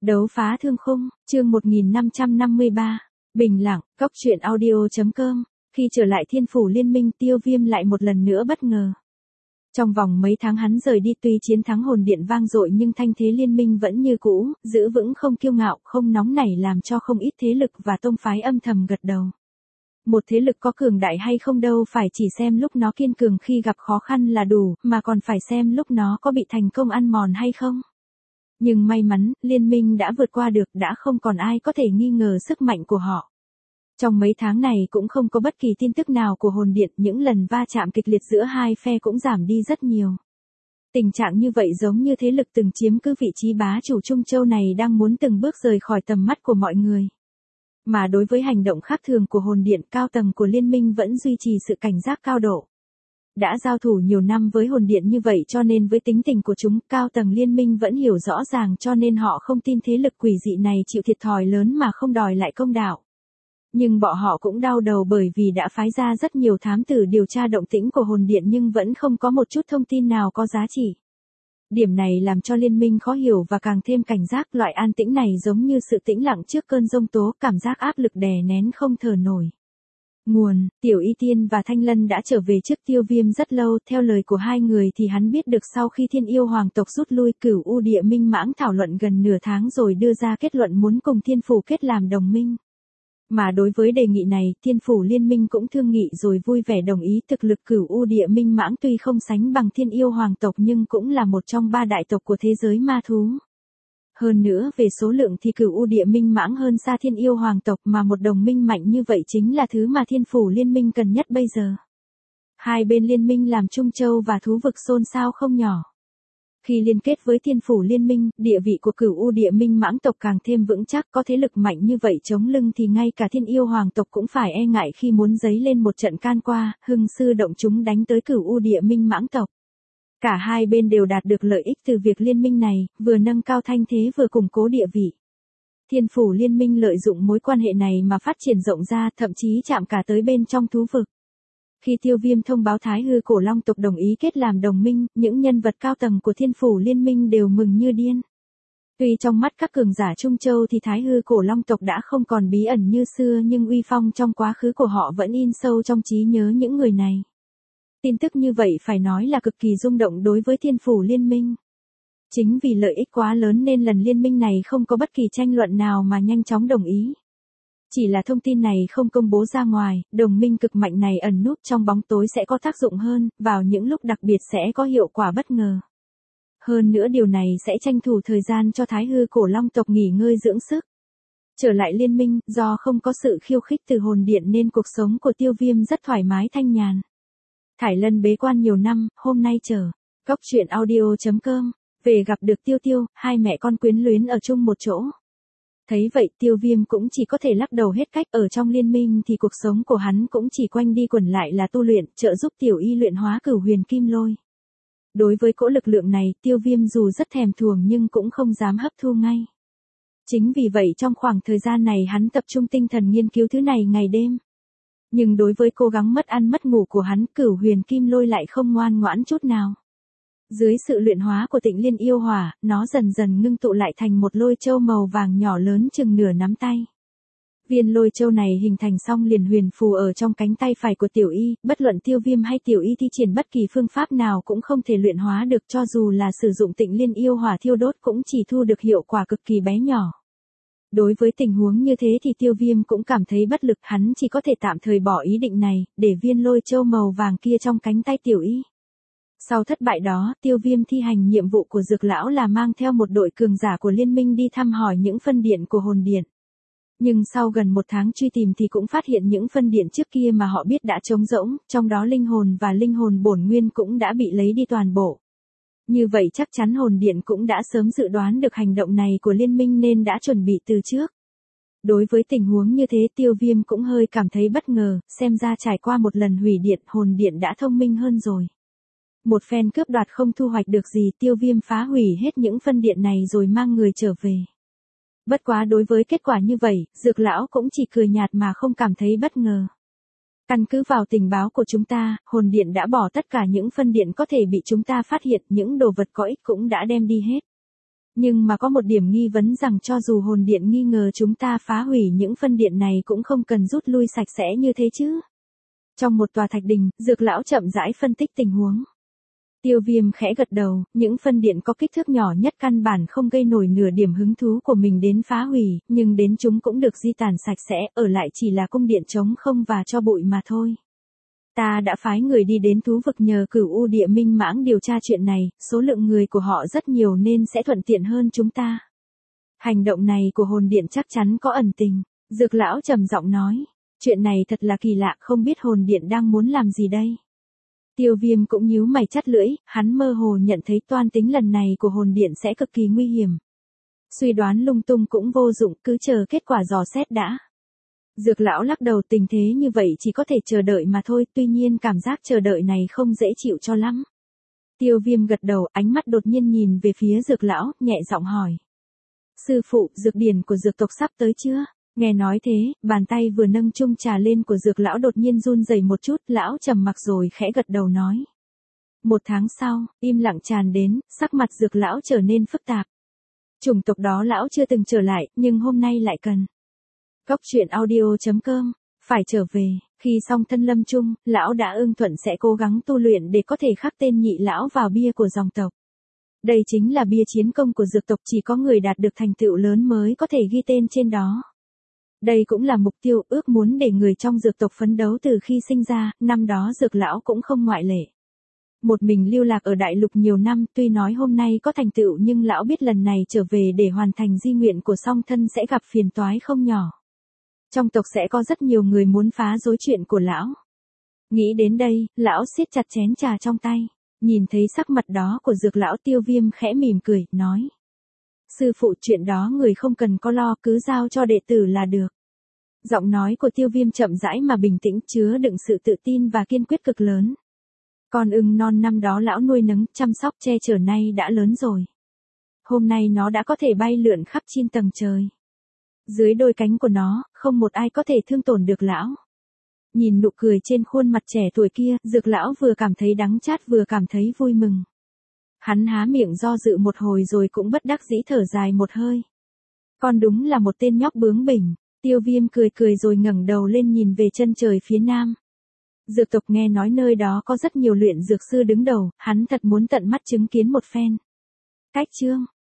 Đấu phá thương khung, chương 1553. Bình lặng, Cóc truyện audio.com. Khi trở lại Thiên Phủ Liên minh, Tiêu Viêm lại một lần nữa bất ngờ. Trong vòng mấy tháng hắn rời đi, tuy chiến thắng hồn điện vang dội nhưng thanh thế liên minh vẫn như cũ, giữ vững không kiêu ngạo, không nóng nảy, làm cho không ít thế lực và tông phái âm thầm gật đầu. Một thế lực có cường đại hay không đâu phải chỉ xem lúc nó kiên cường khi gặp khó khăn là đủ, mà còn phải xem lúc nó có bị thành công ăn mòn hay không. Nhưng may mắn, liên minh đã vượt qua được, đã không còn ai có thể nghi ngờ sức mạnh của họ. Trong mấy tháng này cũng không có bất kỳ tin tức nào của hồn điện, những lần va chạm kịch liệt giữa hai phe cũng giảm đi rất nhiều. Tình trạng như vậy giống như thế lực từng chiếm cứ vị trí bá chủ Trung Châu này đang muốn từng bước rời khỏi tầm mắt của mọi người. Mà đối với hành động khác thường của hồn điện, cao tầng của liên minh vẫn duy trì sự cảnh giác cao độ. Đã giao thủ nhiều năm với hồn điện như vậy cho nên với tính tình của chúng, cao tầng liên minh vẫn hiểu rõ ràng, cho nên họ không tin thế lực quỷ dị này chịu thiệt thòi lớn mà không đòi lại công đạo. Nhưng bọn họ cũng đau đầu bởi vì đã phái ra rất nhiều thám tử điều tra động tĩnh của hồn điện nhưng vẫn không có một chút thông tin nào có giá trị. Điểm này làm cho liên minh khó hiểu và càng thêm cảnh giác, loại an tĩnh này giống như sự tĩnh lặng trước cơn giông tố, cảm giác áp lực đè nén không thở nổi. Nguồn, Tiểu Y Tiên và Thanh Lân đã trở về trước Tiêu Viêm rất lâu, theo lời của hai người thì hắn biết được sau khi Thiên Yêu Hoàng tộc rút lui, Cửu U Địa Minh Mãng thảo luận gần nửa tháng rồi đưa ra kết luận muốn cùng Thiên Phủ kết làm đồng minh. Mà đối với đề nghị này, Thiên Phủ Liên minh cũng thương nghị rồi vui vẻ đồng ý. Thực lực Cửu U Địa Minh Mãng tuy không sánh bằng Thiên Yêu Hoàng tộc nhưng cũng là một trong ba đại tộc của thế giới ma thú. Hơn nữa về số lượng thì Cửu U Địa Minh Mãng hơn xa Thiên Yêu Hoàng tộc, mà một đồng minh mạnh như vậy chính là thứ mà Thiên Phủ Liên minh cần nhất bây giờ. Hai bên liên minh làm Trung Châu và thú vực xôn xao không nhỏ. Khi liên kết với Thiên Phủ Liên minh, địa vị của Cửu U Địa Minh Mãng tộc càng thêm vững chắc, có thế lực mạnh như vậy chống lưng thì ngay cả Thiên Yêu Hoàng tộc cũng phải e ngại khi muốn giấy lên một trận can qua, hưng sư động chúng đánh tới Cửu U Địa Minh Mãng tộc. Cả hai bên đều đạt được lợi ích từ việc liên minh này, vừa nâng cao thanh thế vừa củng cố địa vị. Thiên Phủ Liên minh lợi dụng mối quan hệ này mà phát triển rộng ra, thậm chí chạm cả tới bên trong thú vực. Khi Tiêu Viêm thông báo Thái Hư Cổ Long tộc đồng ý kết làm đồng minh, những nhân vật cao tầng của Thiên Phủ Liên minh đều mừng như điên. Tuy trong mắt các cường giả Trung Châu thì Thái Hư Cổ Long tộc đã không còn bí ẩn như xưa, nhưng uy phong trong quá khứ của họ vẫn in sâu trong trí nhớ những người này. Tin tức như vậy phải nói là cực kỳ rung động đối với Thiên Phủ Liên minh. Chính vì lợi ích quá lớn nên lần liên minh này không có bất kỳ tranh luận nào mà nhanh chóng đồng ý. Chỉ là thông tin này không công bố ra ngoài, đồng minh cực mạnh này ẩn núp trong bóng tối sẽ có tác dụng hơn, vào những lúc đặc biệt sẽ có hiệu quả bất ngờ. Hơn nữa điều này sẽ tranh thủ thời gian cho Thái Hư Cổ Long tộc nghỉ ngơi dưỡng sức. Trở lại liên minh, do không có sự khiêu khích từ hồn điện nên cuộc sống của Tiêu Viêm rất thoải mái thanh nhàn. Thải Lân bế quan nhiều năm, hôm nay chờ. Cóc truyện audio.com. Về gặp được Tiêu Tiêu, hai mẹ con quyến luyến ở chung một chỗ. Thấy vậy Tiêu Viêm cũng chỉ có thể lắc đầu hết cách, ở trong liên minh thì cuộc sống của hắn cũng chỉ quanh đi quẩn lại là tu luyện, trợ giúp Tiểu Y luyện hóa Cửu Huyền Kim Lôi. Đối với cỗ lực lượng này, Tiêu Viêm dù rất thèm thuồng nhưng cũng không dám hấp thu ngay. Chính vì vậy trong khoảng thời gian này hắn tập trung tinh thần nghiên cứu thứ này ngày đêm. Nhưng đối với cố gắng mất ăn mất ngủ của hắn, Cửu Huyền Kim Lôi lại không ngoan ngoãn chút nào. Dưới sự luyện hóa của Tịnh Liên Yêu Hỏa, nó dần dần ngưng tụ lại thành một lôi châu màu vàng nhỏ lớn chừng nửa nắm tay. Viên lôi châu này hình thành xong liền huyền phù ở trong cánh tay phải của Tiểu Y, bất luận Tiêu Viêm hay Tiểu Y thi triển bất kỳ phương pháp nào cũng không thể luyện hóa được, cho dù là sử dụng Tịnh Liên Yêu Hỏa thiêu đốt cũng chỉ thu được hiệu quả cực kỳ bé nhỏ. Đối với tình huống như thế thì Tiêu Viêm cũng cảm thấy bất lực, hắn chỉ có thể tạm thời bỏ ý định này, để viên lôi châu màu vàng kia trong cánh tay Tiểu Y. Sau thất bại đó, Tiêu Viêm thi hành nhiệm vụ của Dược Lão là mang theo một đội cường giả của liên minh đi thăm hỏi những phân điện của hồn điện. Nhưng sau gần một tháng truy tìm thì cũng phát hiện những phân điện trước kia mà họ biết đã trống rỗng, trong đó linh hồn và linh hồn bổn nguyên cũng đã bị lấy đi toàn bộ. Như vậy chắc chắn hồn điện cũng đã sớm dự đoán được hành động này của liên minh nên đã chuẩn bị từ trước. Đối với tình huống như thế Tiêu Viêm cũng hơi cảm thấy bất ngờ, xem ra trải qua một lần hủy điện, hồn điện đã thông minh hơn rồi. Một phen cướp đoạt không thu hoạch được gì, Tiêu Viêm phá hủy hết những phân điện này rồi mang người trở về. Bất quá đối với kết quả như vậy, Dược Lão cũng chỉ cười nhạt mà không cảm thấy bất ngờ. Căn cứ vào tình báo của chúng ta, hồn điện đã bỏ tất cả những phân điện có thể bị chúng ta phát hiện, những đồ vật có ích cũng đã đem đi hết. Nhưng mà có một điểm nghi vấn rằng cho dù hồn điện nghi ngờ chúng ta phá hủy những phân điện này cũng không cần rút lui sạch sẽ như thế chứ. Trong một tòa thạch đình, Dược lão chậm rãi phân tích tình huống. Tiêu Viêm khẽ gật đầu, những phân điện có kích thước nhỏ nhất căn bản không gây nổi nửa điểm hứng thú của mình đến phá hủy, nhưng đến chúng cũng được di tản sạch sẽ, ở lại chỉ là cung điện trống không và cho bụi mà thôi. Ta đã phái người đi đến thú vực nhờ Cửu U Địa Minh Mãng điều tra chuyện này, số lượng người của họ rất nhiều nên sẽ thuận tiện hơn chúng ta. Hành động này của hồn điện chắc chắn có ẩn tình, Dược lão trầm giọng nói. Chuyện này thật là kỳ lạ, không biết hồn điện đang muốn làm gì đây. Tiêu Viêm cũng nhíu mày chắt lưỡi, hắn mơ hồ nhận thấy toan tính lần này của hồn điện sẽ cực kỳ nguy hiểm. Suy đoán lung tung cũng vô dụng, cứ chờ kết quả dò xét đã. Dược lão lắc đầu, tình thế như vậy chỉ có thể chờ đợi mà thôi, tuy nhiên cảm giác chờ đợi này không dễ chịu cho lắm. Tiêu Viêm gật đầu, ánh mắt đột nhiên nhìn về phía Dược lão, nhẹ giọng hỏi. Sư phụ, dược điển của dược tộc sắp tới chưa? Nghe nói thế, bàn tay vừa nâng chung trà lên của Dược lão đột nhiên run rẩy một chút, lão trầm mặc rồi khẽ gật đầu nói. 1 tháng sau, im lặng tràn đến, sắc mặt Dược lão trở nên phức tạp. Chủng tộc đó lão chưa từng trở lại, nhưng hôm nay lại cần. Góc truyện audio.com, phải trở về, khi xong thân lâm chung, lão đã ưng thuận sẽ cố gắng tu luyện để có thể khắc tên nhị lão vào bia của dòng tộc. Đây chính là bia chiến công của dược tộc, chỉ có người đạt được thành tựu lớn mới có thể ghi tên trên đó. Đây cũng là mục tiêu ước muốn để người trong dược tộc phấn đấu từ khi sinh ra, năm đó Dược lão cũng không ngoại lệ. Một mình lưu lạc ở đại lục nhiều năm, tuy nói hôm nay có thành tựu nhưng lão biết lần này trở về để hoàn thành di nguyện của song thân sẽ gặp phiền toái không nhỏ. Trong tộc sẽ có rất nhiều người muốn phá rối chuyện của lão. Nghĩ đến đây, lão siết chặt chén trà trong tay, nhìn thấy sắc mặt đó của Dược lão, Tiêu Viêm khẽ mỉm cười, nói. Sư phụ, chuyện đó người không cần có lo, cứ giao cho đệ tử là được. Giọng nói của Tiêu Viêm chậm rãi mà bình tĩnh, chứa đựng sự tự tin và kiên quyết cực lớn. Con ưng non năm đó lão nuôi nấng, chăm sóc che chở nay đã lớn rồi. Hôm nay nó đã có thể bay lượn khắp 9 tầng trời. Dưới đôi cánh của nó, không một ai có thể thương tổn được lão. Nhìn nụ cười trên khuôn mặt trẻ tuổi kia, Dược lão vừa cảm thấy đắng chát vừa cảm thấy vui mừng. Hắn há miệng do dự một hồi rồi cũng bất đắc dĩ thở dài một hơi. Con đúng là một tên nhóc bướng bỉnh. Tiêu Viêm cười cười rồi ngẩng đầu lên nhìn về chân trời phía nam. Dược tộc nghe nói nơi đó có rất nhiều luyện dược sư đứng đầu, hắn thật muốn tận mắt chứng kiến một phen. Cách chương